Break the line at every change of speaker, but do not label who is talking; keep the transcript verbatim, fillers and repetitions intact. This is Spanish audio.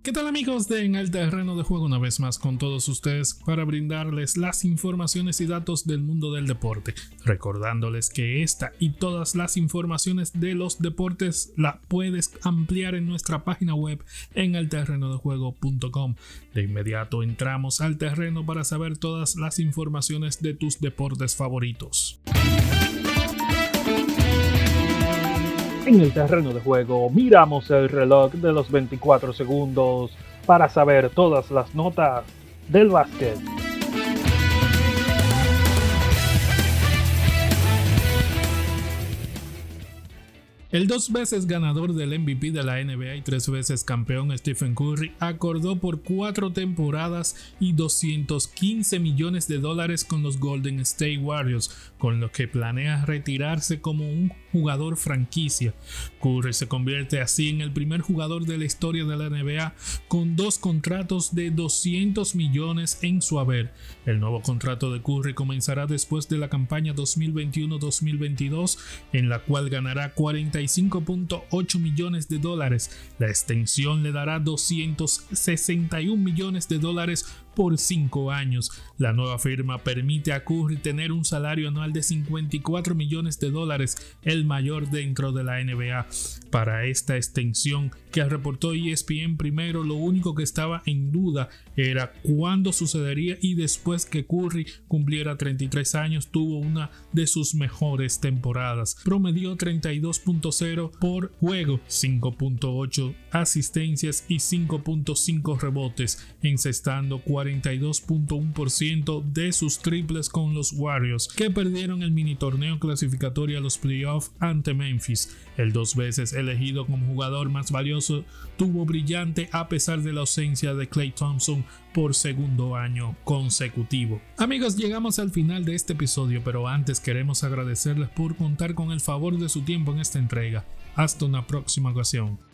¿Qué tal, amigos de En el Terreno de Juego? Una vez más con todos ustedes para brindarles las informaciones y datos del mundo del deporte, recordándoles que esta y todas las informaciones de los deportes las puedes ampliar en nuestra página web en el terreno de juego punto com. De inmediato entramos al terreno para saber todas las informaciones de tus deportes favoritos.
En el terreno de juego miramos el reloj de los veinticuatro segundos para saber todas las notas del básquet.
El dos veces ganador del M V P de la N B A y tres veces campeón Stephen Curry acordó por cuatro temporadas y doscientos quince millones de dólares con los Golden State Warriors, con lo que planea retirarse como un jugador franquicia. Curry se convierte así en el primer jugador de la historia de la N B A con dos contratos de doscientos millones en su haber. El nuevo contrato de Curry comenzará después de la campaña dos mil veintiuno dos mil veintidós, en la cual ganará cuarenta y cinco punto ocho millones de dólares. La extensión le dará doscientos sesenta y un millones de dólares por cinco años. La nueva firma permite a Curry tener un salario anual de cincuenta y cuatro millones de dólares, el mayor dentro de la N B A. Para esta extensión que reportó E S P N primero, lo único que estaba en duda era cuándo sucedería, y después que Curry cumpliera treinta y tres años tuvo una de sus mejores temporadas. Promedió treinta y dos punto cero por juego, cinco punto ocho asistencias y cinco punto cinco rebotes, encestando cuarenta y dos punto uno por ciento de sus triples con los Warriors, que perdieron el mini torneo clasificatorio a los playoffs ante Memphis. El dos veces elegido como jugador más valioso tuvo brillante a pesar de la ausencia de Klay Thompson por segundo año consecutivo. Amigos, llegamos al final de este episodio, pero antes queremos agradecerles por contar con el favor de su tiempo en esta entrega. Hasta una próxima ocasión.